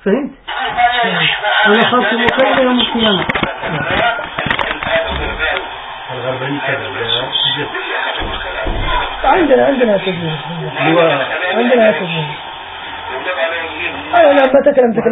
فهمت؟ ولا خاص مكلم يوم القيامة. الغرباني كذا عندنا تجربة عندنا تجربة. أنا ما تكلمتك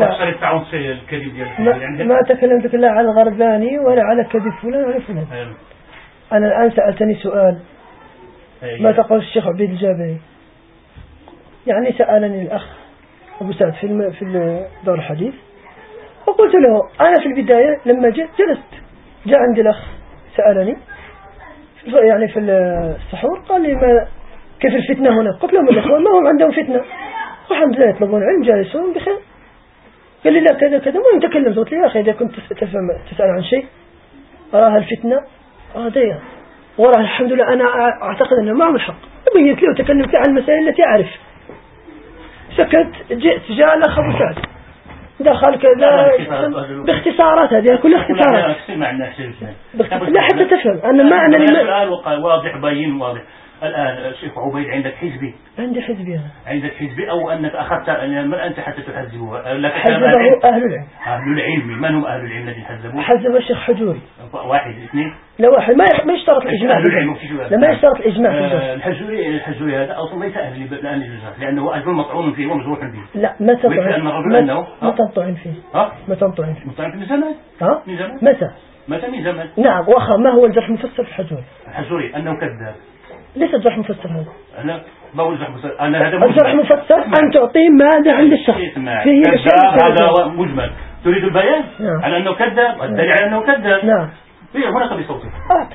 لا ما تكلمتك لا على الغرباني ولا على كذب فلان ولا فلان. أنا الآن سألتني سؤال ما تقول الشيخ عبيد الجابري؟ يعني سألني الأخ أبو سعد في دار الحديث وقلت له أنا في البداية لما جلست جاء عندي الأخ سألني يعني في السحور قال لي ما كيف الفتنة هنا؟ قلت لهم الإخوان ما هم عندهم فتنة والحمد لله يطلبون علم جالسون بخير. قال لي لا كذا كذا ما تكلمت. قلت له يا أخي إذا كنت تسأل عن شيء أراها الفتنة هذه وراها الحمد لله أنا أعتقد أنه معه الحق. بينت لي وتكلمت عن المسائل التي أعرف. سكت جئت جاء الأخ أبو سعد دخل كذا باختصارات هذه كلها اختصارات لا حتى تفهم أنا ما أنا السؤال واضح باين واضح. الآن الشيخ عبيد عندك حزبي؟ عندي حزبي أنا. عندك حزبي أو أنك أخذت من أنت حتى تحزبه؟ حزبه أهل العلم. أهل العلم من هم أهل العلم الذين حزبوه؟ حزب الشيخ حجوري. واحد اثنين؟ لا واحد ما يشترط الإجماع. أهل العلم لا ما يشترط الإجماع. الحجوري هذا أصلا ليس أهل الإجماع لأنه أجل مطعون فيه ومجروح به. لا ما تطعن ما تنطعن فيه. ما تنطعن فيه. مطعن من زمان. من زمان. متى من زمان. نعم وأخا ما هو الجرح المفسر في الحجوري أنه كذاب. ليس الجرح مفسر هذا. أنا ما هو الجرح مفسر. أنا هذا الجرح مفسر أن تعطيه ماذا عند الشخص. هذا مجمل. تريد البيان على أنه كذاب الدليل على أنه كذاب. نعم. هنا بصوتك.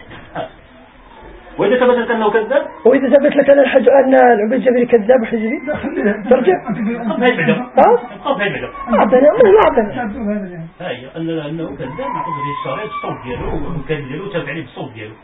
وإذا ثبت لك أنه كذاب. وإذا ثبت لك أن أن العبيد الجابري كذاب وحزبي ترجع. عبنا هاي أنه كذاب نعطيه الشرائط الصوت دياله ومكان دياله وتابع عليه بالصوت دياله.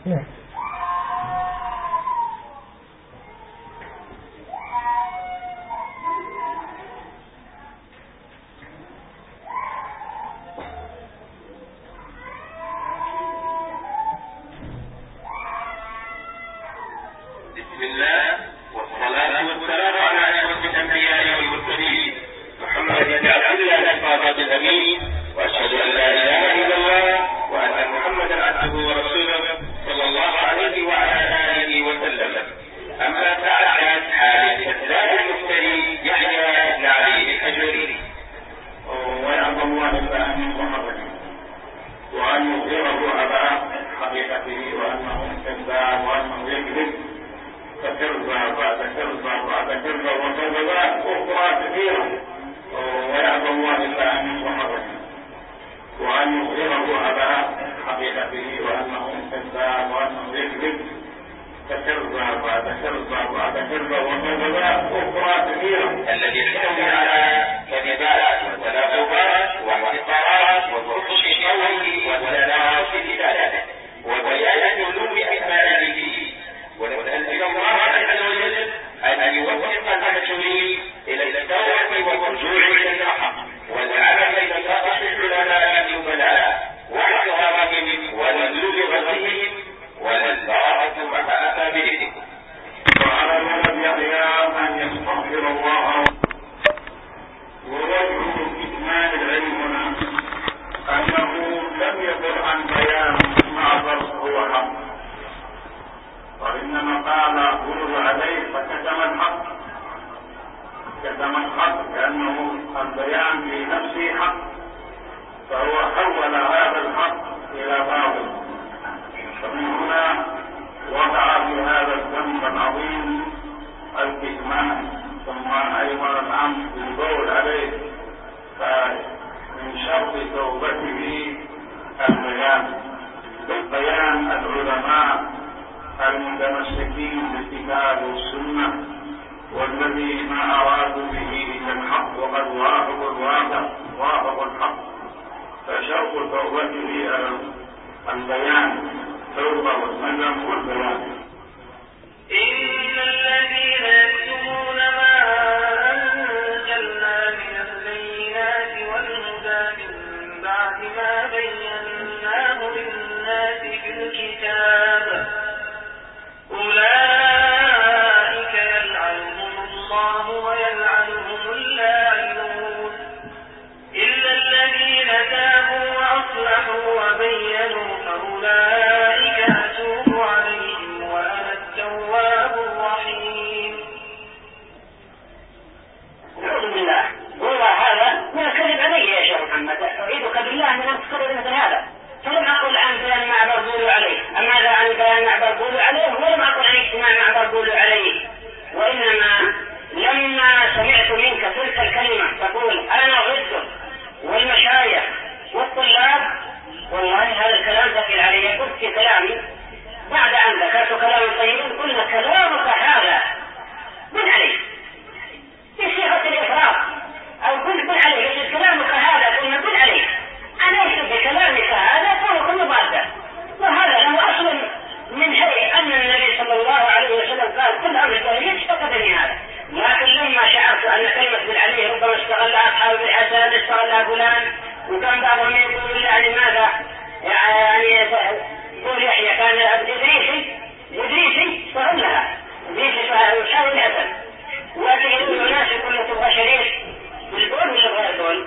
استغلها فلان، وكان بعضهم يقول يعني ماذا يعني يقول يحيى كان إدريسي استغلها، إدريسي يساوي الأسد، وتجدون الناس يقول له تبغى شريك بالبول ولا غير بول.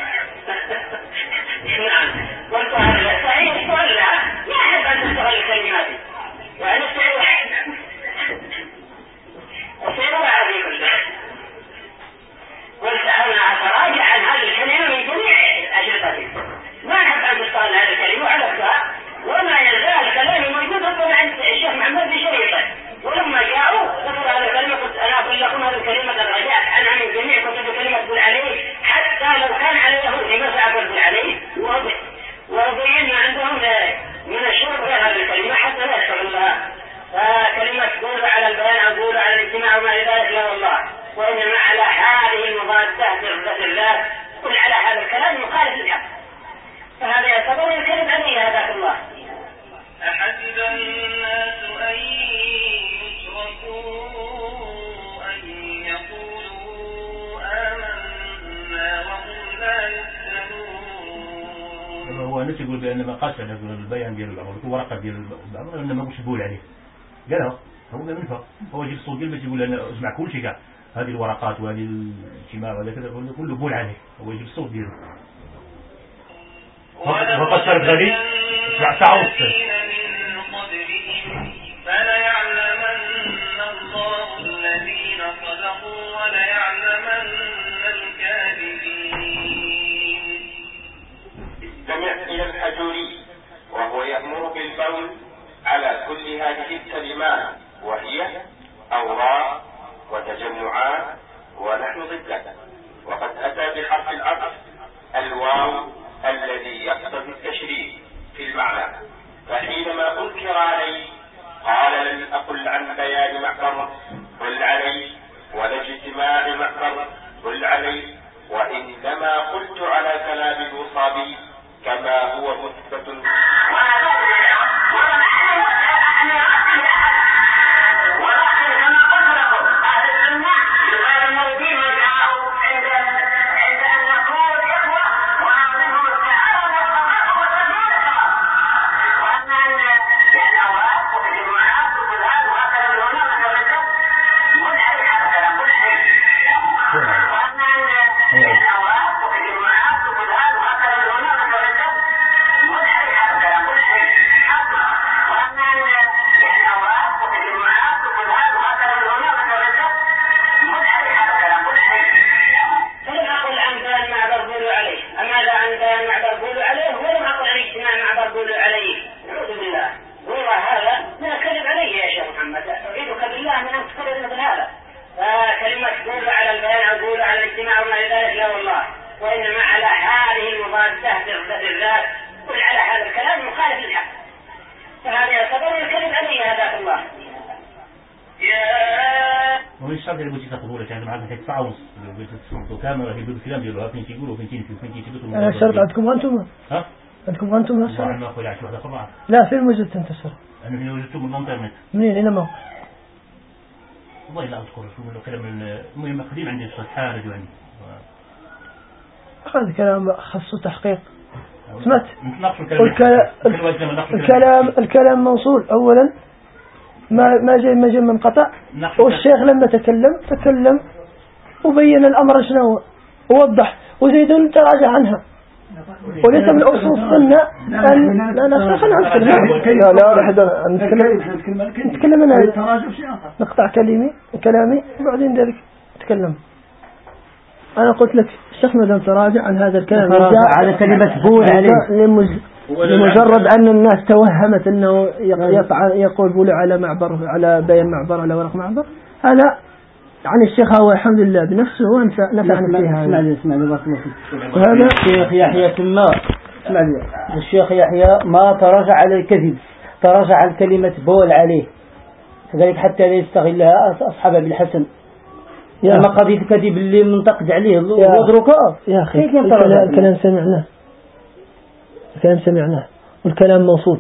نعم، قلت هذا صحيح استغلها، لا أحب أن تستغل الكلمات يعني السيرة هذه كلها. قلت أنا أتراجع عن هذه الكلمة من جميع أشرطتي، ما أحب أن تستغل هذه الكلمة وعرفتها، وما يزال كلامي موجود ربما عند الشيخ محمد بشريطه، ولما جاءوا ذكر هذه الكلمة قلت أنا أقول لكم هذه الكلمة قد رجعت عنها من جميع كتب كلمة بل عليه، حتى لو كان على يهودي ما سأقول بل عليه، ورضيين عندهم من الشرط غير هذه الكلمة حتى لا يستغلها. فكلمة قول على البيان أو قول على الاجتماع وما إلى ذلك لا والله، وإنما على هذه المضادة برضة الله، قل على هذا الكلام مخالف للحق، فهذا يعتبر الكذب عليه هداك الله. أحسب الناس أن يتركوا أن يقولوا آمنا وهم لا يفتنون. هو نفسه يقول بأن ما قاس على البيان ديال الأمر ورقة ديال الأمر إنما مش يقول عليه، قالها هو منفق، هو يجيب الصوت ديال يقول أنا أجمع كل شيء كاع هذه الورقات وهذه الاجتماع وهذا كذا كله بول عليه، هو يجيب الصوت ديالو. وقد صار غادي تعوض فليعلمن الله الذين صدقوا وليعلمن الكاذبين. استمع إلى الحجوري وهو يأمر بالقول على كل هذه الكلمات، وهي أوراق وتجمعات ونحن ضده، وقد أتى بحرف العطف الواو الذي يقتضي التشريف في المعنى، فحينما أنكر عليه قال لم أقل عن بيان معبر قل عليه ولا اجتماع معبر قل عليه، وإنما قلت على كلام الوصابي كما هو مثبت. أنا شرط عندكم أنتم؟ ها؟ عندكم أنتم هالشرط؟ ما أقول عشان واحدة خبرة. لا فين وجدت أنت الشرط؟ أنا من وجدته من الإنترنت. منين إلى موقع؟ والله لا أذكر شو من كلام المهم قديم عندي صوت حارج وعندي. هذا كلام خصه تحقيق. سمعت؟ الكلام موصول أولا ما جاي منقطع، والشيخ لما تكلم وبين الأمر شنو ووضح وزيدون تراجع عنها، وليس من أصول السنة أن لا خلنا نتكلم أنا نقطع كلامي وبعدين ذلك نتكلم. أنا قلت لك شيخنا لم تراجع عن هذا الكلام على كلمة بول عليه لمجرد أن الناس توهمت أنه يقول بول على معبر، على بيان معبر، على ورق معبر. هذا يعني الشيخ هو الحمد لله بنفسه هو نفعنا فيها. اسمع لي وهذا الشيخ يحيى الشيخ يحيى ما تراجع على الكذب، تراجع على كلمة بول عليه، كذلك حتى لا يستغلها أصحاب بالحسن. أما قضية الكذب اللي منتقد عليه وضركه يا أخي الكلام سمعناه والكلام موصول،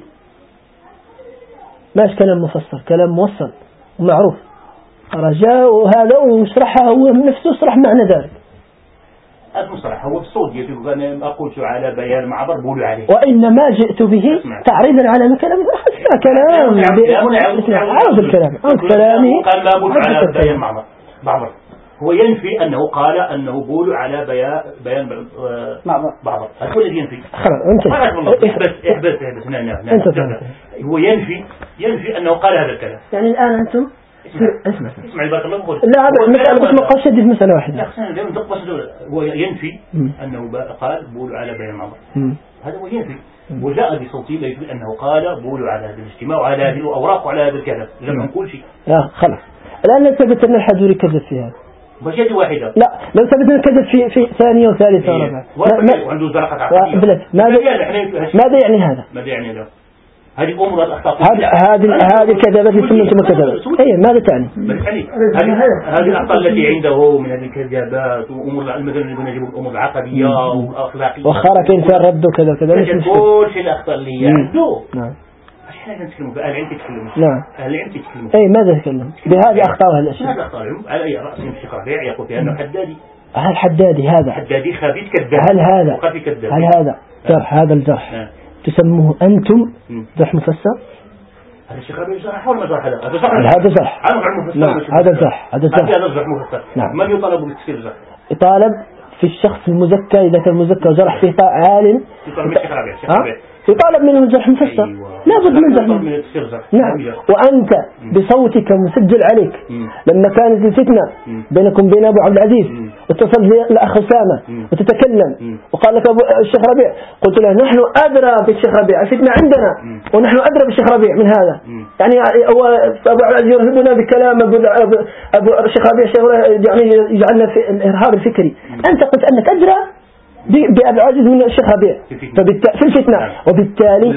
ماش كلام مفسر، كلام موصل ومعروف رجاء، وهذا ويشرحها هو من نفسه يشرح معنى ذلك. المصطلح هو الصوت يجب أن أقول على بيان معبر بولوا عليه، وإنما جئت به تعريضا على الكلام كلام عاود الكلام كلامي قال ما بولوا على بيان معبر هو ينفي أنه قال أنه بولوا على بيان معبر هو الذي ينفي. احبس نعم هو ينفي أنه قال هذا الكلام. يعني الآن أنتم اسمع بارك الله فيك. لا هذا مسألة مقاصد في مسألة واحدة. هو ينفي أنه قال بولوا على بيان معبر، هذا هو ينفي، وجاء بصوتي يثبت أنه قال بولوا على هذا الاجتماع وعلى هذه الأوراق وعلى هذا الكلام لم نقول شيء. خلاص الآن ثبت أن الحجوري كذب في هذا مشيئة واحدة. لا لو ثبت أن كذب في ثانية وثالثة ورابعة عنده زرقة عقلية. ماذا يعني هذا؟ ماذا يعني هذا؟ هذه أمور الأخطاء. هذه الكذبات اللي سميتم كذبات. أي ماذا تعني؟ هذه الأخطاء التي عنده من هذه الكذبات وأمور مثلا نجيب الأمور العقدية والأخلاقية. وخرج كيف الرد وكذا وكذا. كل شيء الأخطاء اللي عنده. نعم. احنا نتكلم بأهل العلم يتكلموا. نعم. أهل العلم يتكلموا. أي ماذا يتكلم؟ بهذه أخطاء وهالأشياء. هذا أخطاء على أي رأس من الشيخ ربيع يقول بأنه حدادي. هل حدادي هذا؟ حدادي خبيث كذاب. هل هذا جرح؟ هذا الجرح تسموه أنتم جرح مفسر؟ هذا الشيخ ربيع جرح ولا ما جرح هذا؟ هذا جرح. هذا جرح. هذا جرح مفسر. نعم. من يطالب بالتفسير الجرح؟ يطالب في الشخص المزكى إذا كان المزكى جرح فيه عالم. يطالب بالشيخ ربيع. يطالب منه الجرح مفسر. لا بد من جرح. نعم. وأنت بصوتك مسجل عليك لما كانت الفتنة بينكم بين أبو عبد العزيز واتصل الأخ أسامة وتتكلم وقال لك الشيخ ربيع، قلت له نحن أدرى بالشيخ ربيع، الفتنة عندنا ونحن أدرى بالشيخ ربيع من هذا. يعني هو أبو عبد العزيز يرهبنا بكلام أبو الشيخ ربيع يعني يجعلنا في الإرهاب الفكري. أنت قلت أنك أدرى بأبي عزيز من الشيخ ربيع في الفتنة، وبالتالي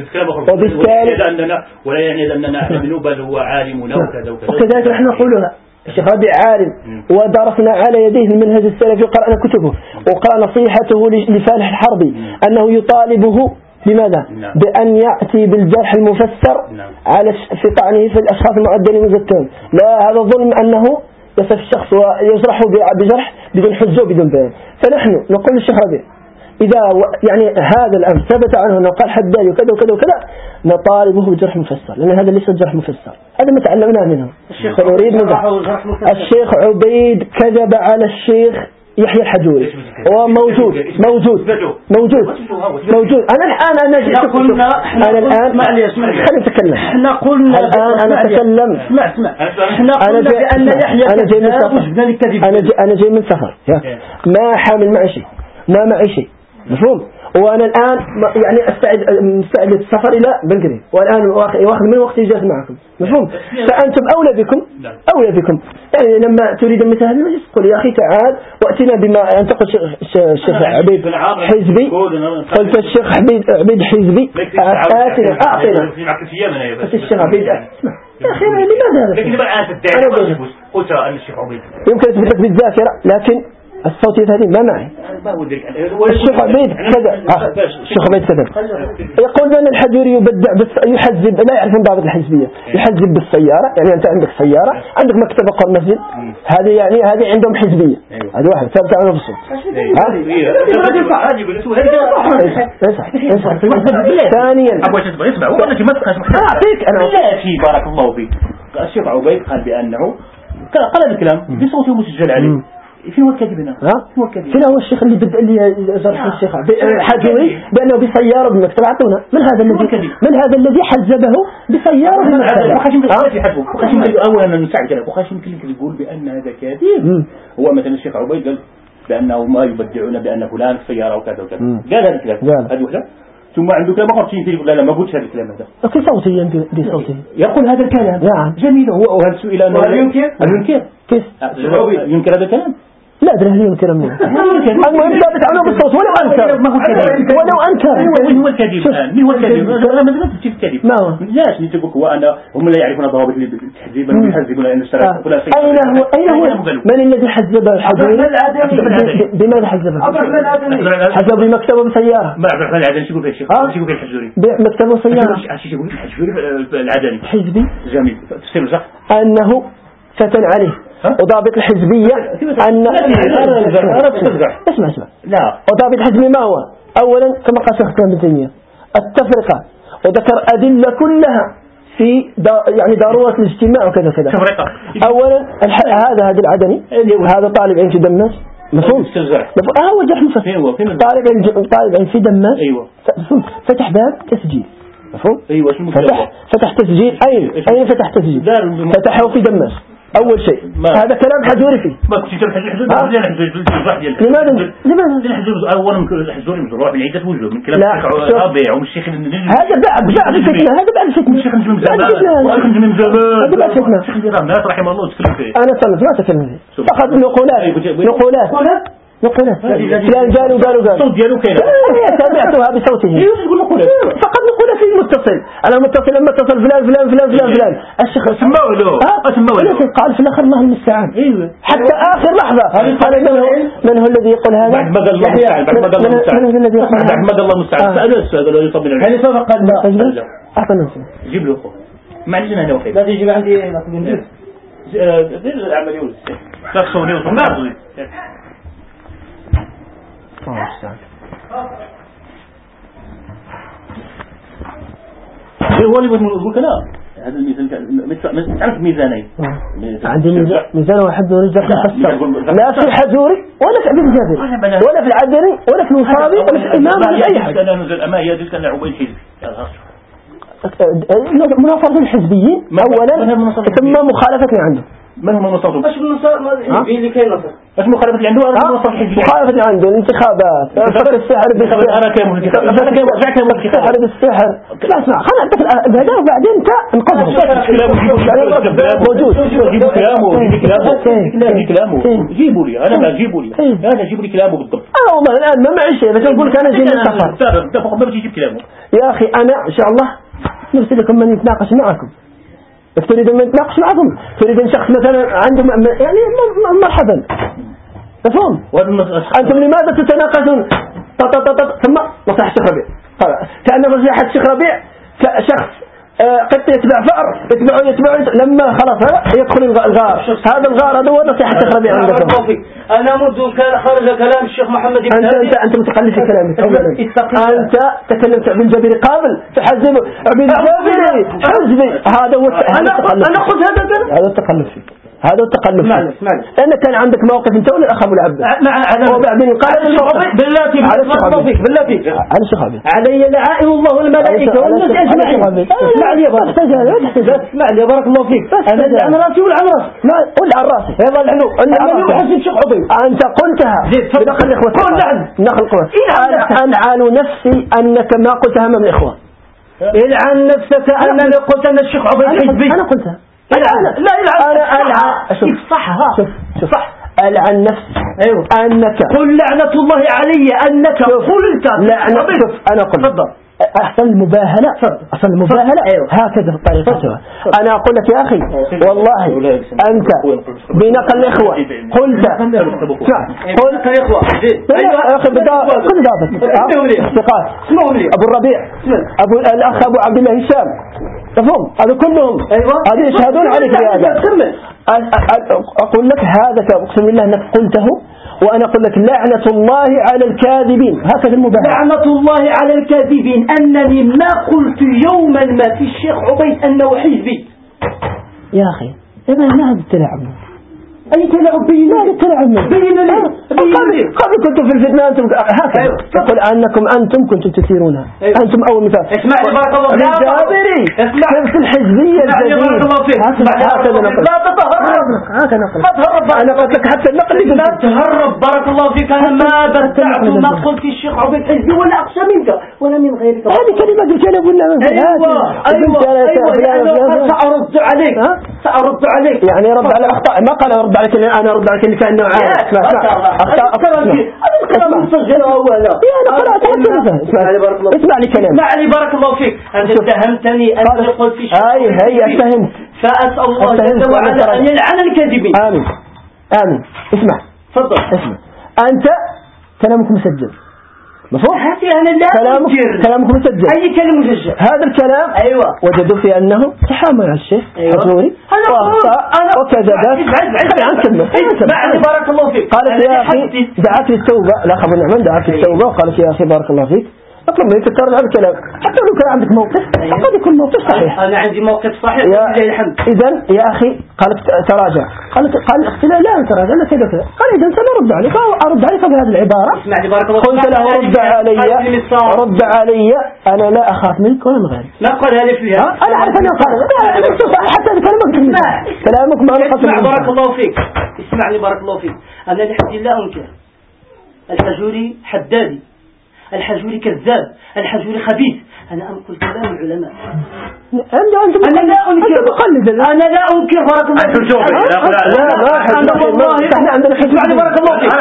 ولا يعني أننا نحن بل هو عالمنا وكذلك نحن نقولها. الشيخ ربيع عالم ودرسنا على يديه المنهج السلفي وقرأنا كتبه وقرأ نصيحته لفالح الحربي أنه يطالبه بماذا؟ بأن يأتي بالجرح المفسر على في طعنه في الأشخاص المعدلين المزكين. لا، هذا ظلم أنه يصف الشخص ويجرحه بجرح بدون حجة وبدون بيان. فنحن نقول للشيخ ربيع إذا يعني هذا الأمر ثبت عنه أنه قال حدادي وكذا وكذا وكذا نطالبه بجرح مفسر، لأن هذا ليس جرح مفسر، هذا ما تعلمناه منه. الشيخ عبيد كذب على الشيخ يحيى الحجوري، هو موجود. أنا جئت أنا الآن خلينا نتكلم. احنا قلنا الآن أنا أتكلم. اسمع احنا قلنا بأن يحيى أنا جاي من سفر ما حامل معي شيء، ما معي شيء، مفهوم؟ وأنا الآن يعني مستعد للسفر إلى بلغراد، والآن واخذ من وقت إجازة معكم، مفهوم؟ فأنتم أولى بكم يعني لما تريد مثل هذا المجلس قل يا أخي تعال وأتنا بما ينتقل الشيخ عبيد حزبي، قلت الشيخ عبيد حزبي أعطينا بس الشيخ عبيد اسمع يا أخي لماذا هذا؟ قلت أن الشيخ عبيد يمكن أثبت لك بالذاكرة لكن الصوت هذه ما معي. الشيخ عبيد كذا يقول بأن الحجوري يبدع يحزب، لا يعرف ضابط الحزبية، يحزب بالسيارة. يعني أنت عندك سيارة، عندك مكتبة قرن مسجد، هذه يعني هذه عندهم حزبية، هذا واحد ثابت عنه بالصوت. ثانيا أعطيك أنا بارك الله فيك. الشيخ عبيد قال بأنه قال الكلام بصوته مسجل عليه. فين هو الكذب هنا؟ فين هو الشيخ اللي بدأ اللي جرح الشيخ حجوري بأنه بسيارة بمكتب؟ أعطونا من هذا الذي حجبه بسيارة بمكتب؟ أولا نساعد كذا وخاش يمكن يقول بأن هذا كاذب. هو مثلا الشيخ عبيد قال بأنه ما يبدعون بأن فلان في سيارة وكذا وكذا، قال هذا الكلام هذه وحدة. ثم عنده كلام آخر يقول لا ما قلتش هذا الكلام هذا. في صوتي بصوتي يقول هذا الكلام. نعم جميل. هو هل سئل أنه ينكر كيف ينكر هذا الكلام؟ لا أدري هل ينكر منه. المهم ثابت عنه بالصوت ولو أنكر. من هو الكذب الآن؟ من هو الكذب؟ أنا ما زلت في الكذب. ما هو؟ لاش نتبقى هو أنا هم لا يعرفون ضوابط التحزيب يحزبون أن اشترك فلان. أين هو؟ من الذي حزب الحجوري؟ بماذا حزبه؟ حزب بمكتبه بسيارة. ما عبد الرحمن العدني شو يقول في الشيخ؟ شو يقول في الحجوري؟ بمكتبه بسيارة. شو يقول الحجوري العدني؟ حزبي. جميل. تفسير صح؟ أنه فتن عليه وضابط الحزبية أن اسمع لا، وضابط الحزبية ما هو؟ أولا كما قال شيخ الإسلام ابن تيمية التفرقة، وذكر أدلة كلها في يعني ضرورة الاجتماع وكذا كذا. أولا هذا العدني، هذا طالب علم في دمشق، مفهوم؟ هو جرح مفصل. طالب علم في دمشق، فتح باب تسجيل، مفهوم؟ فتح تسجيل. أين فتح تسجيل؟ فتحه في دمشق أول شيء. هذا كلام حزوري فيه. لماذا؟ أولا الحزوري مزروع من عدة وجوه، من كلام الشيخ ربيع ومن الشيخ هذا بعد الفتنة. هذا بعد الفتنة. الشيخ نجم الناس رحمه الله تكلم فيه. أنا صلت ما تكلم فيه، فقط نقولات فلان قالوا صوت ديالو كاين تابعتها بصوته. فقط نقول في المتصل، أنا متصل لما اتصل فلان الشيخ سموه له قال في الآخر الله المستعان. حتى آخر لحظة قال من هو الذي يقول هذا؟ بعد ما قال الله المستعان سأله السؤال قال له يصبر هل سبق لا أعطنا جيب له أخوه ما عندنا هنا وخير لا تجيب عندي نقول العملية تصوني وصنع هو اللي بنقول كلام. هذا الميزان تعرف ميزانين. عندي ميزان واحد ورجع لا في الحزوري ولا في ابن جابر ولا في العدني ولا في الوصابي ولا في الإمام ولا أي حاجة. أنا نزل أما هي ذلك أنا عبيد حزب مناصرة الحزبيين أولا ثم مخالفتني عنده. من هم مناصرهم؟ ايش النصر اللي كاين نصر؟ ايش مخالفة اللي عنده؟ مخالفة عنده الانتخابات، فك السحر بالسحر، بالسحر. لا اسمع خلنا نعطيك الهدايا وبعدين انت انقذهم. موجود. جيبوا لي انا جيبوا لي كلامه بالضبط. انا والله الان ما معي شيء بس اقول لك انا جاي من السفر. اتفق ما بتجيب كلامه. يا اخي انا ان شاء الله نرسلكم من يتناقش معكم. تريد أن نتناقش معكم، تريد أن شخص مثلا عنده يعني مرحبا، مفهوم؟ أنتم لماذا تتناقشون ثم نصيحة الشيخ ربيع؟ كأن نصيحة الشيخ ربيع كشخص قد يتبع فأر يتبع لما خلاص يدخل الغار. هذا الغار هذا هو نصيحة الشيخ ربيع عندكم. أنا منذ كان خرج كلام الشيخ محمد بن أنت متقلد في كلامك. أنت تكلمت عن جابر قابل تحزب عبيد الجابري حزبي. هذا هو أنا قلت هذا التقلد فيك. هذا التقلب لأن كان عندك موقف انت ولا الأخ أبو العبد وبعدين قال بالله على الشخابي علي لعائم الله والملائكة والناس أجمعين. اسمع لي يا بارك الله فيك. أنا راسي ولا على راسي ولا على راسي يلا الحلو أنا شيخ عبيد أنت قلتها بدخل الإخوة نخل قوة. ألعن نفسي أنك ما قلتها من الإخوة. العن نفسك أنني قلت أن الشيخ عبيد حزبي. أنا قلتها. أنا ألعن صح ألعن نفسي. أيوة أنك قل لعنة الله علي أنك قلت لعنة. أنا قلت أحسن المباهلة أيوة. هكذا طريقتها. أنا أقول لك يا أخي والله أنت بنقل الإخوة قلت قلت الإخوة يا أخي كل ضابط اصدقاء أبو الربيع الأخ أبو عبد الله هشام تفهم هذا كلهم هذه يشهدون عليك بهذا. أقول لك هذا أقسم بالله أنك قلته وأنا أقول لك لعنة الله على الكاذبين. هكذا المباهلة. لعنة الله على الكاذبين أنني ما قلت يوما ما في الشيخ عبيد أنه حزبي. يا أخي ما هذا التلاعب؟ أي تلاعب بين؟ لا التلاعب بين لي قبل كنتم في الفتنة أنتم هكذا تقول أنكم كنتم تثيرونها. أنتم أول مثال. اسمع لي بارك الله فيك. الجابري في الحزبية الجديدة. بارك الله فيك. لا تتهرب. هكذا نقل. أنا قلت لك حتى النقل. لا تهرب بارك الله فيك. أنا ما بدعت ما قلت الشيخ عبيد حزبي ولا أقصى منك ولا من غيرك. هذه كلمة قلت ولا أيوة سأرد عليك يعني رد على الأخطاء. ما قال رد عليك أنا رد عليك اللي كأنه عارف. الكلام مسجل أولا. اسمع لي كلام. اسمع لي بارك الله فيك. أنت اتهمتني أن قلت في شيء. هي اتهمت. فأسأل الله جل وعلا أن يلعن الكاذبين. آمين. اسمع. تفضل. اسمع. أنت كلامك مسجل مفهوم؟ كلامك مسجل. أي كلمة مسجل. هذا الكلام أيوة وجدوا في أنه تحامل على الشيخ الحجوري وكذبت. بارك الله فيك. قالت يا أخي دعت للتوبة، لا خبر نعمان دعت للتوبة وقالت يا أخي بارك الله فيك اطلب منك ترجع بالكلام حتى لو كان عندك موقف قد يكون موقف صحيح. أنا عندي موقف صحيح إذن يا أخي قالت تراجع، قال اختي لا تراجع أنا كذا كذا. قال إذن سنرد عليك أرد عليك بهذه العبارة. قلت له رد علي أنا لا أخاف منك ولا من غيرك. لا قالها لي فيها. أنا عارف أنا قال حتى كلامك ما اسمع بارك الله فيك. اسمعني بارك الله فيك. أنا الحمد لله أنكر الحجوري حدادي، الحجوري كذاب، الحجوري خبيث. أنا أنقل كلام العلماء. أنا لا أنكر بارك الله فيك. أنا والله إحنا عندنا حجوري بارك الله فيك.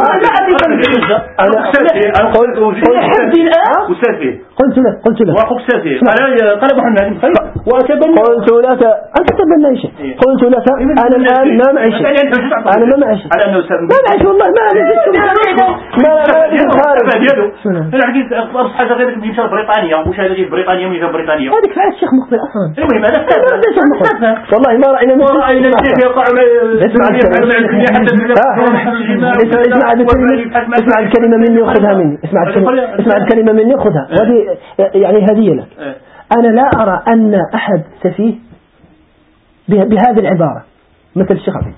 قلت له وأخوك سافي أنا طلب حنا وأتبنى قلت لك أنت تتبنى شيء. قلت لك أنا الآن ما معي شيء. أنا ما معي شيء. ما معي والله ما أنا حكيت أخبار حاجة غيرك بيمشي بريطانيا ومشاهدة في بريطانيا وميزة بريطانيا. هذيك فعل الشيخ مقبل أصلا. المهم هذا والله ما رأينا الشيخ يقع اسمع الكلمة مني وخذها مني. اسمع الكلمة مني وخذها. هذه يعني هدية لك. أنا لا أرى أن أحد سفيه بهذه العبارة مثل الشيخ عبيد.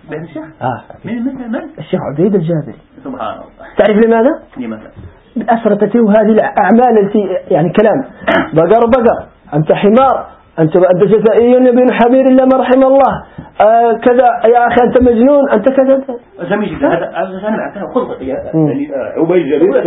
الشيخ عبيد الجابري. سبحان الله. تعرف لماذا؟ أسرتته هذه الأعمال التي يعني كلام بقر أنت حمار أنت جزائري ابن حبير إلا ما رحم الله كذا يا أخي أنت مجنون أنت كذا. جميل جدا. هذا أنا معك خذ يعني عبيد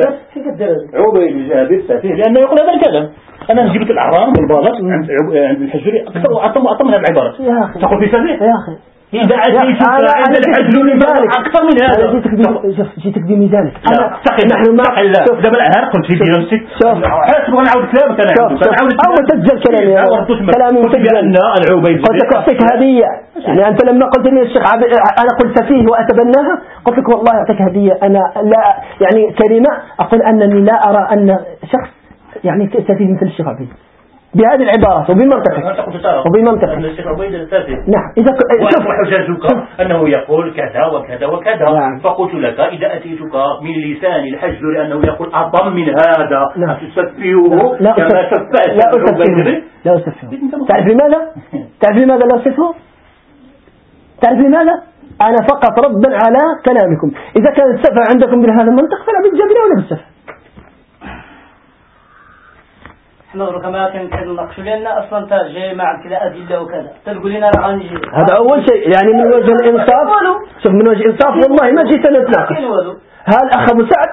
جابر سفيه لأنه يقول هذا الكلام. أنا نجيب لك الأعرام والبالغ عند الحجوري أكثر وأطم من العبارة. تقول في سفيه يا أخي إذا أتيت عند الحجوري أكثر من هذا. جيتك بميزانك. نحن ما شوف ده بالأهل قلت في بيانسك. حاسب وأنا عاود كلامك أنا. أو تسجل كلامي مسجل. أن العبيد قلت لك أعطيك هدية. يعني أنت لما قلت لي الشيخ أنا قلت فيه وأتبناها قلت لك والله أعطيك هدية. أنا لا يعني كلمة أقول أنني لا أرى أن شخص يعني سفيه مثل الشيخ عبيد بهذه العبارات وبمنطقك الشيخ عبيد السافي. نعم إذا وحجاجك أنه يقول كذا وكذا وكذا. نعم. فقلت لك إذا أتيتك من لسان الحجر لأنه يقول أضم من هذا. نعم. تسفيه كما سفاه لا أسفه. تعرف لماذا لا أسفه؟ تعرف لماذا؟ أنا فقط ردا على كلامكم. إذا كان السفه عندكم بهذا المنطق فلا بالجبل ولا بالسفه. نظر كما كان نناقش لأن أصلا تاجي مع كذا أدلة وكذا تقول لنا راه نجي. هذا أول شيء يعني من وجه الإنصاف. شوف من وجه الإنصاف والله ما جيت أنا أتناقش. ها الأخ أبو سعد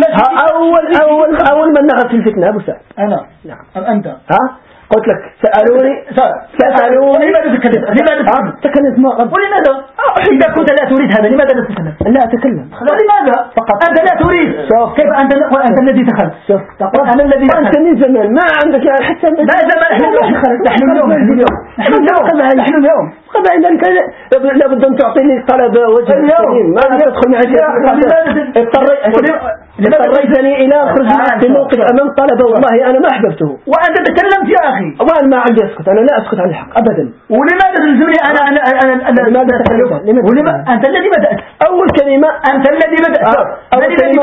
أول من نغت في الفتنة أبو سعد. أنا. نعم. أم أنت. ها قلت لك سألوني لماذا تكلمت ما قبل ولماذا إذا كنت لا تريد هذا لماذا لا تتكلم؟ لا أتكلم. لماذا فقط أنت لا تريد. كيف أنت الذي دخلت؟ تقول أنا الذي دخلت. أنت من زمان ما عندك يعني حتى ما زمان نحن اليوم قبل ذلك لابد أن تعطيني طلب وجه اليوم ما تدخل معي اضطريتني إلى خرج في موقف أمام طلبة والله أنا ما أحببته. وأنت تكلمت يا أخي. وأنا ما عندي أسكت أنا لا أسكت عن الحق أبدا. ولماذا تلزمني أنا لماذا تكلمت؟ أنت الذي بدأت. أول كلمة أنت الذي بدأت. أول كلمة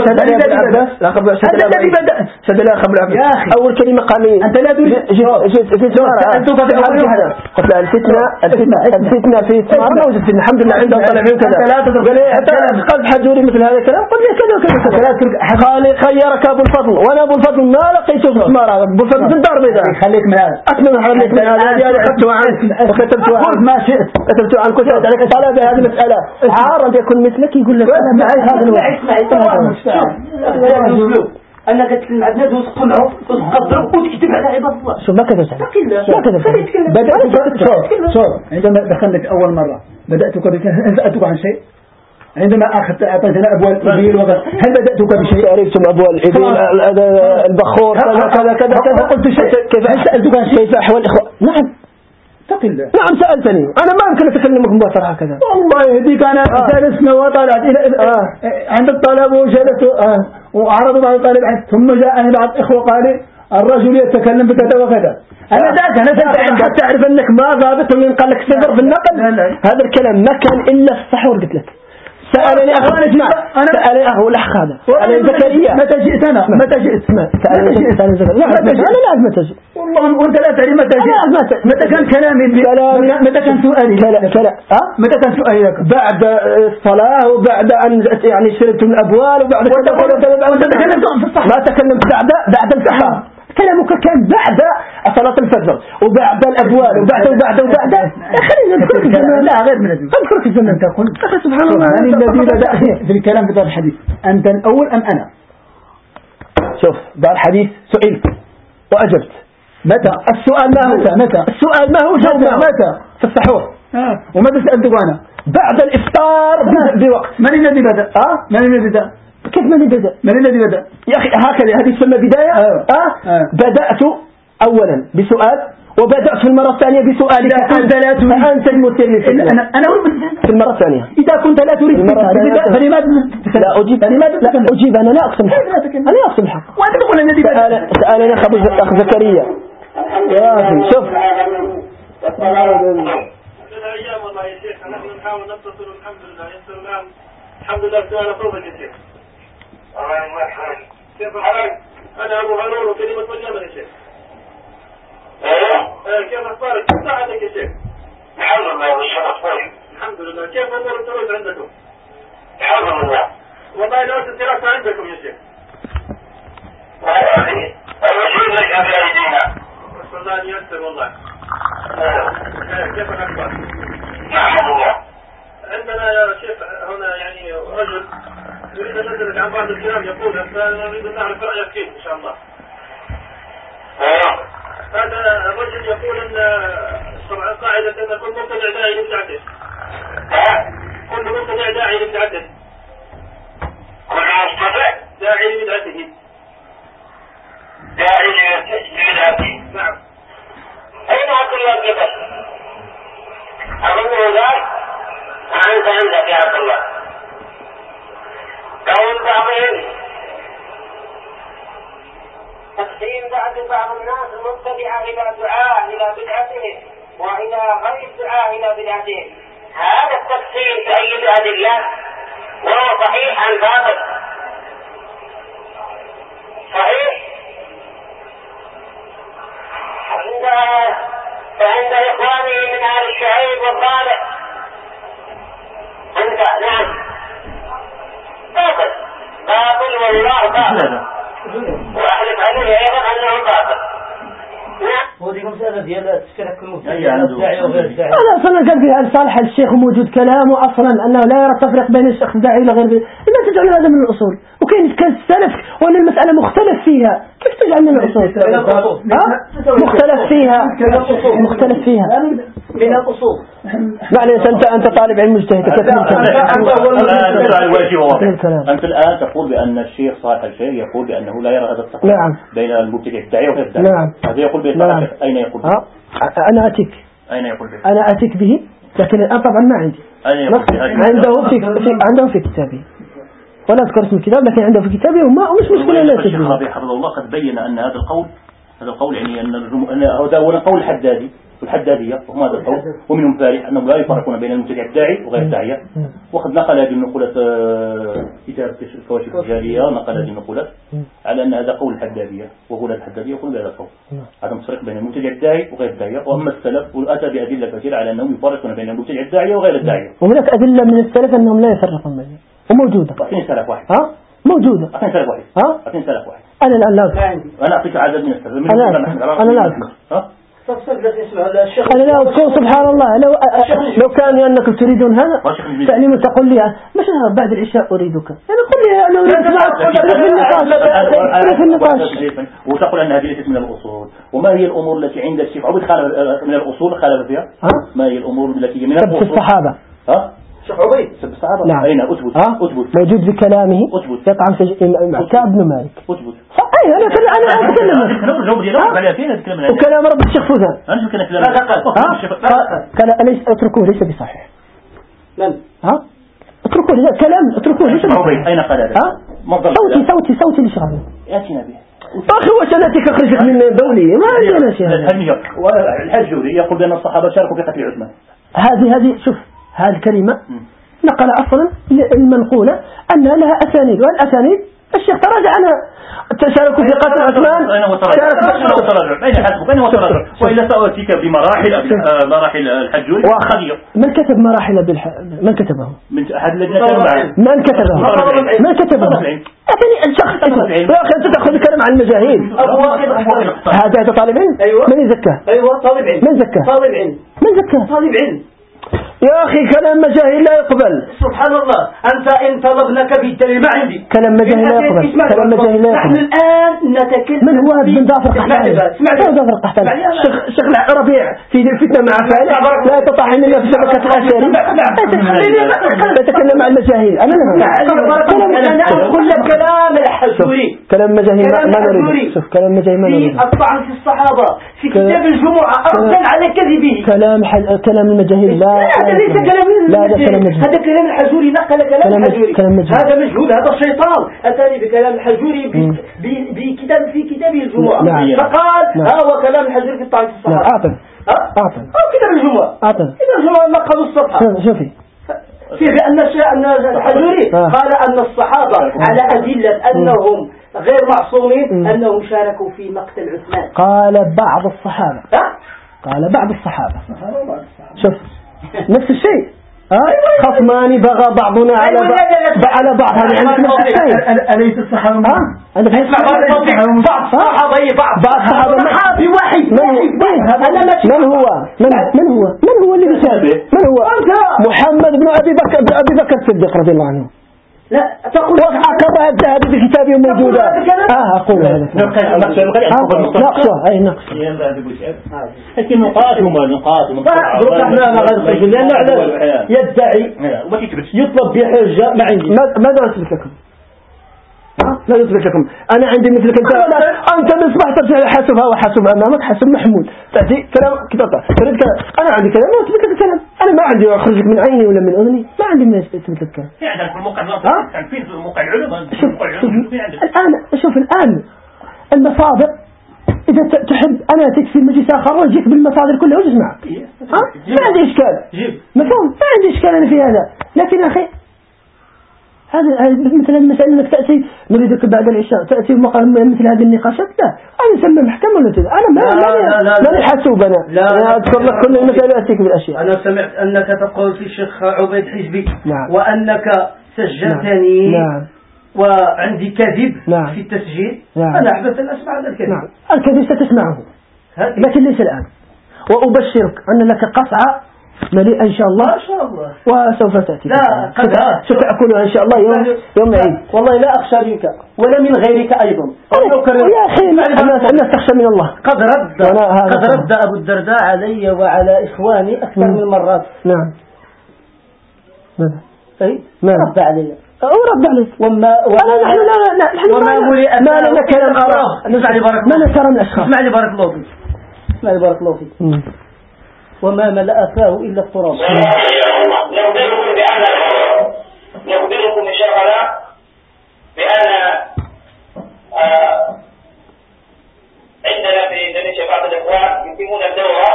سد لا خبر عباس. أول كلمة قال لي أنت لا تريد. قلت الفتنة في سمارة ما وجدت الحمد لله عندهم طلبين كذا. قال لي قلب حجوري مثل هذا الكلام قل لي كذا وكذا. قال خيرك أبو الفضل وأنا أبو الفضل ما لقيته في سمارة أبو الفضل في الدار بيضاء. خليك من هذا. أتمنى خليك من هذا. أنا أخذته عنك وكتبته عنك. ما شئت. كتبته عنك وسألت عليك طلب هذه المسألة. عار أن يكون مثلك يقول لك أنا معي هذا الوقت. أنا قلت مع الناس وتقنعوا وتقدروا وتكتب على عباد الله. شو ما كذا عندما دخلت أول مرة بدأتك عن شيء. عندما أعطيتنا أبوال الإبل هل بدأتك بشيء؟ عرفتم أبوال الإبل البخور كذا قلت شيء. كيف سألتك عن شيء؟ كيف أحوال الإخوة؟ نعم نعم سألتني أنا ما يمكن أتكلمك مباشرة هكذا. والله يهديك أنا جلسنا وطلعت عند الطلب وجلست وأعرضوا بعض طالب عنه ثم جاءني بعض إخوة قال الرجل يتكلم بكذا وكذا. أنا تعرف أنك ما ضابط من قال لك صفر في النقل. هذا الكلام ما كان إلا في الصحوة قلت لك. سألني أخو الأخ هذا سألني زكريا متى جئت أنا سألني زكريا أنا لا متى جئت والله وأنت لا تعرف متى جئت متى كان كلامي متى كان سؤالي متى كان سؤالي لك بعد الصلاة وبعد أن يعني شربت من الأبوال وبعد وأنت تكلمت في الصحة ما تكلمت بعد الفحام كلامك كان بعد صلاة الفجر وبعد الأبوال وبعد خلينا نذكرك الزمان لا غير من الزمان أذكرك الزمان تقول سبحان الله أنا الذي بدأ في الكلام في الحديث أنت الأول أم أنا شوف بعد الحديث سئلت وأجبت متى السؤال ما هو السؤال ما هو جاوب متى في السحور وماذا سألتك أنا بعد الإفطار بوقت من الذي بدأ من الذي بدأ كيف من الذي بدأ يا أخي هكذا هذه تسمى بداية بدأت أولا بسؤال وبدأت في المرة الثانية بسؤالك فأنت المتهم أنا في المرة الثانية إذا كنت لا تريد فلماذا لا أجيب أنا لا أقسم الحق أنا أقسم الحق وأنت تقول الذي سألني أخ زكريا يا أخي شوف الأيام والله يا شيخ نحن نحاول نتصل الحمد لله يسر الآن الحمد لله سؤال صوبك يا شيخ الله يمحك كيف الحال أنا أبو هارون وكلمة واليمن يا شيخ كيف أخبارك كيف ساعدك يا شيخ الحمد لله والشيخ أخبارك الحمد لله كيف أمور الدروس عندكم الحمد لله والله لا تسيرات عندكم يا شيخ المسؤول لك في أيدينا نسأل الله أن ييسر والله كيف الأخبار الحمد لله عندنا يا شيخ هنا يعني رجل نريد أن نسألك عن بعض الكلام يقوله فنريد أن نعرف رأيك فيه إن شاء الله هذا الرجل يقول أن قاعدة أن كل مبتدع داعي لبدعته كل مبتدع داعي لبدعته كل مبتدع داعي لبدعته داعي لبدعته نعم أين أقول الله كيف أظنه ذلك أنت عندك يا عبد الله قول بعضهم تقسيم بعض الناس المبتدعة إلى دعاء إلى بدعتهم وإلى غير دعاء إلى بدعتهم هذا التقسيم تأييد أدلة وهو صحيح عن باطل صحيح فعند إخوانه من أهل الشعيب والصالح عند نعم باطل والله باطل وأحلف عليه أيضا أنه باطل ودي مسألة ديال تشكيلك المبتدع الداعي وغير الداعي هذا أصلا قال فيها الصالح الشيخ موجود كلامه أصلا أنه لا يرى التفريق بين الشخص الداعي وغير لما تجعل هذا من الأصول وكاين كان السلف وأن المسألة مختلف فيها كيف تجعل من الأصول مختلف فيها من الأصول معليش أنت طالب علم مجتهد أنت الآن تقول بأن الشيخ صالح الشيخ يقول بأنه لا يرى هذا التفريق بين المبتدع الداعي وغير الداعي هذا يقول به أين يقول به أنا أتيك أين يقول به أنا أتيك به لكن الآن طبعا ما عندي عنده في كتابه ولا أذكر اسم الكتاب لكن عنده في كتابه ومش مشكلة لا الشيخ ربيع حفظه الله قد بين أن هذا القول يعني أن هذا أولا قول الحدادي والحدادية وهم هذا القول ومنهم فارح أنهم لا يفرقون بين المبتدع الداعي وغير الداعية وقد نقل هذه النقولات كتاب الكواشف الجارية ونقل هذه النقولات على أن هذا قول الحدادية وقول الحدادية يقول بهذا القول هذا مفرق بين المبتدع الداعي وغير الداعية وأما السلف أتى بأدلة كثيرة على أنهم يفرقون بين المبتدع الداعي وغير الداعية وهناك أدلة من السلف أنهم لا يفرقون بينهم وموجودة أعطيني سلف واحد موجودة أعطيني سلف واحد أعطيني سلف واحد أنا الآن لا أذكر أنا أعطيك عدد من السلف أنا لا أذكر أنا لا أذكر سبحان الله لو كان أنك تريدون هذا تعني تقول لي مش بعد العشاء أريدك أنا قل لي أنا أريد في النقاش وتقول أن هذه ليست من الأصول وما هي الأمور التي عند الشيخ عبد خالف من الأصول خالف فيها ما هي الأمور التي من الأصول الصحابة شيخ عبيد سب الصحابة نعم. أين أثبت موجود بكلامه يطعن في كعب بن مالك أي أنا أتكلم وكلام رب الشيخ فوزان قال أليس اتركوه ليس بصحيح من اتركوه ليس بصحيح أين قال هذا صوتي لشغل ياتينا به أخي وسنتك أخرجك من دولي ما عندنا شيء. والحجوري يقول بأن الصحابة شاركوا في قتل عثمان. هذه شوف هذه الكلمة نقل أصلا المنقولة أنها لها أسانيد، والأسانيد الشيخ تراجع عنها. تشاركوا في قتل عثمان أين هو تراجع وإلا سأتيك بمراحل الحجوري وخليل. من كتب مراحل من كتبه؟ من أحد الذين كانوا معه. من كتبه؟ الشخص يا أخي أنت تأخذ الكلام عن المجاهيل. هذا طالب علم؟ من يزكاه؟ أيوة طالب علم. من زكاه؟ طالب علم. من زكاه؟ طالب علم. يا أخي كلام مجاهيل لا يقبل. سبحان الله أنت إن طلبناك بالدليل ما عندي. كلام مجاهيل لا يقبل. كلام مجاهيل لا يقبل. نحن الآن نتكلم. من هو ابن ظافر القحطاني؟ الشيخ ربيع في الفتنة مع فالح لا تطعن إلا في شبكة الأشاري. تتكلم عن المجاهيل. أنا أقول لك كلام الحجوري. كلام مجاهيل ما نريد. شوف كلام مجاهيل ما نريد. في الطعن في الصحابة في كتاب الجمعة أرسل على كذبه. كلام المجاهيل لا. هذا كلام الحجوري نقل كلام الحجوري. هذا مجهول هذا الشيطان أتاني بكلام الحجوري في كتابه الجمعة. فقال هو كلام الحجوري في الطعن في الصحابة. أعطن كتاب الجمعة. كتاب الجمعة نقلوا الصفحة. شوفي فيه بأن الحجوري قال أن الصحابة على أدلة أنهم غير معصومين أنهم شاركوا في مقتل عثمان. قال بعض الصحابة شوف نفس الشيء خصمان بغى بعضنا على بعض. هذا يعني نفس الشيء. أليس الصحابة أنا بعض صحابي واحد. من هو اللي بيشارك؟ من هو؟ محمد بن أبي بكر الصديق رضي الله عنه. لا تقول وقعها الذهبي في كتابه موجودة. أقول هذا لكن نقاط لأنه يدعي يطلب بحجة ما عندي. ماذا أثبت لكم؟ لا يثبت لكم. أنا عندي مثلك أنت مصباح ترجع حاسبها وحاسب أمامك حاسب محمود تأتي كلام كتاب تريد كلام. أنا عندي كلام ما أثبت لك الكلام. أنا ما عندي أخرجك من عيني ولا من أذني. ما عندي من أثبت لك الكلام. يعني في الموقع في موقع العلماء. شوف الآن المصادر إذا تحب أنا تكفي مجلس آخر وأجيك بالمصادر كلها وجه معك. ما عندي إشكال. مفهوم ما عندي إشكال أنا في هذا. لكن أخي هذا مثل المسألة أنك تأتي نريدك بعد العشاء تأتي مثل هذه النقاشات. لا أنا يسمى محكمة ولا كذا. أنا ما نحسوب أنا أذكر لك كل المسألة أتيك بالأشياء. أنا سمعت أنك تقول في الشيخ عبيد حزبي وأنك سجلتني وعندي كذب في التسجيل. أنا أحببت أن أسمع هذا الكذب. الكذب ستسمعه لكن ليس الآن. وأبشرك أن لك قطعة مليئة إن شاء الله وسوف تأتي. لا ستأكلها إن شاء الله يوم العيد. والله لا أخشى منك ولا من غيرك أيضا. يا أخي الناس تخشى من الله. قد رد أبو الدرداء علي وعلى إخواني أكثر من مرات. نعم رد علي ورد عليك. وما ما لنا كلام أراه. ما نترى من الأشخاص. اسمع لي بارك الله فيك. وما ملأ فاه إلا التراب. نخبركم إن شاء الله بأن عندنا في إندونيسيا بعض الإخوان يقيمون الدورة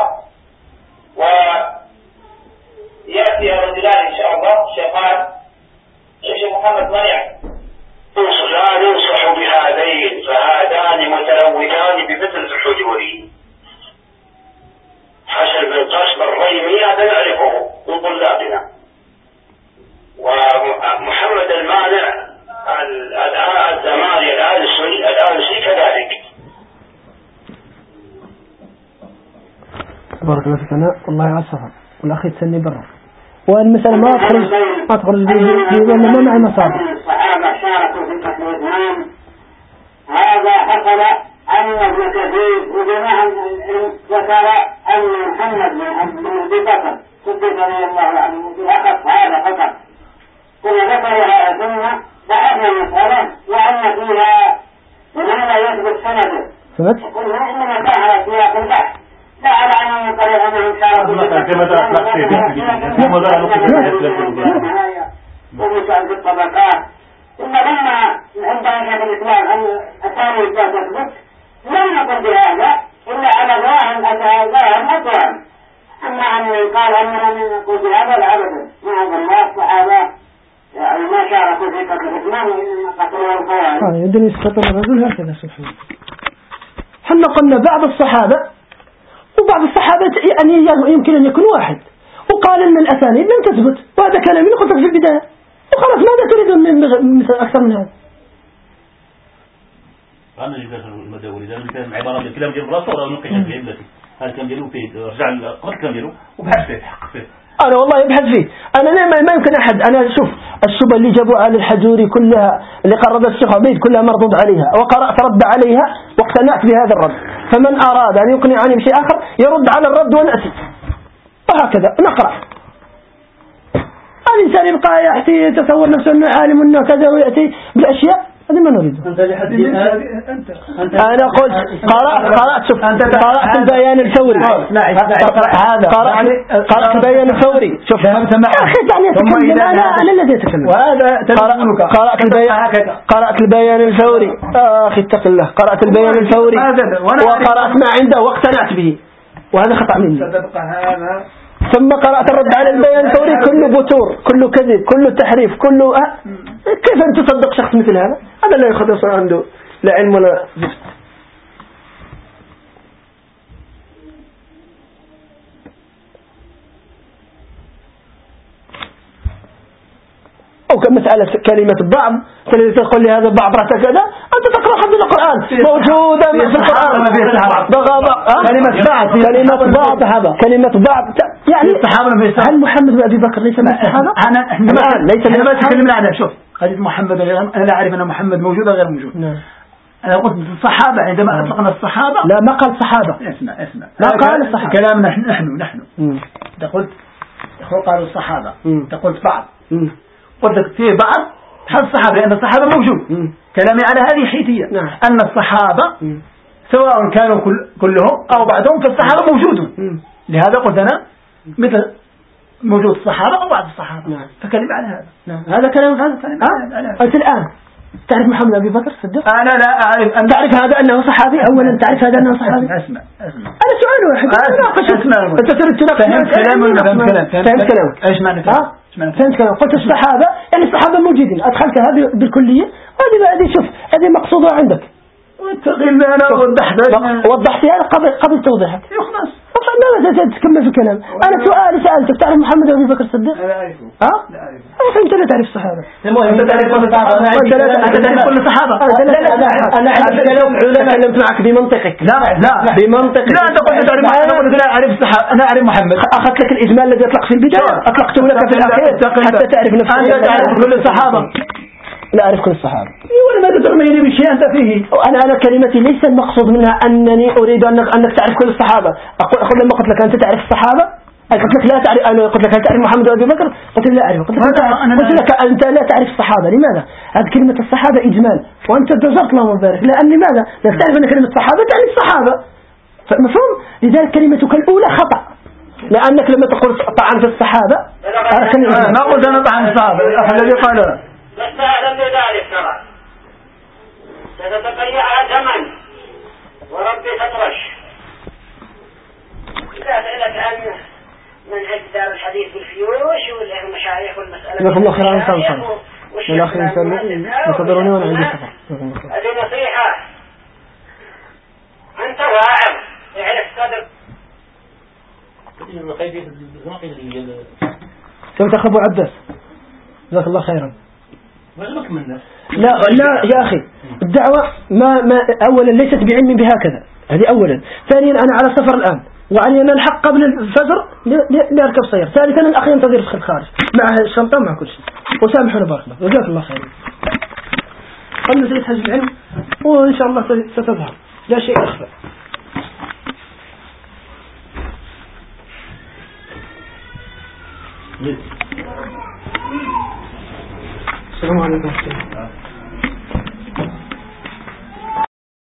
ويأتي رجلان إن شاء الله شيخان الشيخ محمد منيع لا ننصح بهذين فهذان متلوثان بمثل الحجوري. حسن بن قاسم الريمي هذا نعرفه من طلابنا. ومحمد المانع الزماني الآنسي كذلك. بارك الله فيك. أنا والله على السفر والأخي تسني برا والمسألة ما تخرج ما مع المصادر. الصحابة شاركوا في قتل عثمان. هذا حصل أن ابن كثير وجماعة من العلم ذكر أن محمد بن أبي بكر صديق رضي الله عنه في أخذ هذا فقط. ثم ذكرها ثم بحثنا المسألة وأن فيها ولا يثبت سنده. وقلنا إنما كان سياق البحث لا على أن يقرر أنه ومسألة الطبقات. ثم لما عندنا شيخ الإسلام أن الثاني لا تثبت لم نقل بهذا إلا على ظاهر مطلع. أما أن قال أننا نقول بهذا العبد معاذ الله الصحابة يعني ما شاركوا في قتل عثمان وإنما قتلوا الخوارج. يدني يستطر الرجل هكذا سبحانه. حنا قلنا بعض الصحابة وبعض الصحابة يعني يمكن أن يكون واحد، وقال أن الأسانيد لم تثبت، وهذا كلامي قلت في البداية، وخلاص ماذا تريد من أكثر من هذا؟ أنا اللي كان المداولي ده اللي كان عبارة عن الكلام ديال براسه ولا نقيش فيه بلاتي هذا كان ديالو فيه رجع القتل كان ديالو وبحث فيه حق فيه. أنا والله يبحث فيه. أنا ما يمكن أحد. أنا شوف الشبهة اللي جابوا على الحجوري كلها اللي قرب الشيخ عبيد كلها مردود عليها، وقرأت رد عليها واقتنعت بهذا الرد. فمن أراد أن يقنعني بشيء آخر يرد على الرد ونأتي، وهكذا نقرأ. الإنسان يبقى يحتي يتصور نفسه أنه عالم أنه كذا ويأتي بالأشياء هذا ما نريده. أنا قلت قرأت شوف قرأت البيان الفوري قرأت البيان الفوري شوف يا أخي دعني أتكلم أنا الذي أتكلم قرأت البيان الفوري أخي اتق الله قرأت البيان الفوري وقرأت ما عنده واقتنعت به، وهذا خطأ مني. ثم قرأت الرد على البيان الفوري كله بتور كله كذب كله تحريف كله كيف أن تصدق شخص مثل هذا؟ هذا لا يخلص عنده لا علم ولا زفت. أو كمسألة كلمة بعض تقول لي هذا بعض رأسك كذا أنت تقرأ حد القرآن موجودة في القرآن كلمة بعض يعني هل محمد بن أبي بكر ليس من الصحابة؟ الآن ليس من تكلمنا عنها. شوف حديث محمد أنا لا أعرف أن محمد موجود غير موجود. أنا قلت الصحابة عندما أطلقنا الصحابة لا ما قال صحابة. اسمع لا قال الصحابة كلامنا نحن أنت قلت قالوا الصحابة أنت قلت بعض قلت في بعض هذا الصحابة لأن الصحابة موجود. كلامي على هذه حيثية أن الصحابة سواء كانوا كلهم أو بعضهم فالصحابة موجودون. لهذا قلت أنا مثل موجود الصحابة أو بعض الصحابة. فكلمة على هذا. هذا كلام أنت الآن تعرف محمد أبي بكر الصديق؟ أنا لا أعرف. تعرف هذا أنه صحابي؟ أولا تعرف هذا أنه صحابي؟ أسمع أنا سؤال واحد. أنت تريد تناقش. فهمت كلامك. إيش معنى فهمت كلامك؟ قلت الصحابة يعني الصحابة موجودين. أدخلت هذه بالكلية هذه شوف هذه مقصودة عندك. أنا وضحت هذا قبل توضيحك. خلاص. ماذا تكمل في الكلام؟ أنا سؤالي سألتك تعرف محمد أبي بكر الصديق؟ لا أعرفه. أنت لا تعرف الصحابة. أنت تعرف كل الصحابة. أنت تعرف كل الصحابة. أنا تكلمت معك بمنطقك. لا بمنطقك. لا أنت قلت تعرف محمد. أنا قلت لا أعرف الصحابة. أنا أعرف محمد. أخذت لك الإجمال الذي أطلق في البداية أطلقته لك في الأخير حتى تعرف نفسك. أنت تعرف كل الصحابة. لا أعرف كل الصحابة. ولماذا ترميني بشيء أنت فيه؟ أنا كلمتي ليس المقصود منها أنني أريد أنك تعرف كل الصحابة. أقول لما قلت لك أنت تعرف الصحابة قلت لك لا تعرف. أنا قلت لك هل تعرف محمد وأبي بكر؟ قلت لك لا أعرف. قلت لك أنت لا تعرف الصحابة. لماذا؟ هذه كلمة الصحابة إجمال وأنت جزرت اللهم بارك. لأن لماذا؟ لا تعرف أن كلمة الصحابة تعني الصحابة. فمفهوم؟ لذلك كلمتك الأولى خطأ لأنك لما تقول طعن في الصحابة ما قلت أنا طعن في الصحابة الذي قال بس هذا بذلك ترى ستتقيع دما وربي تطرش. إذا سألت عن منهج دار الحديث بالفيوش والمشايخ والمسألة جزاكم الله خير عن صنصر والأخ ينتظروني وأنا عندي سفر. هذه نصيحة. أنت واعظ اعرف قدر كم تخبوا عباس جزاك الله خيرا. لا يا أخي الدعوة ما أولا ليست بعلم بهكذا هذه أولا. ثانيا أنا على سفر الآن وعلي أن الحق قبل الفجر لأركب سير. ثالثا الأخ ينتظر في الخارج مع الشنطة ومع كل شيء. وسامحونا بارك الله جزاك الله خيرا. قلنا سيتحج العلم وإن شاء الله ستظهر لا شيء أخفى. السلام عليكم.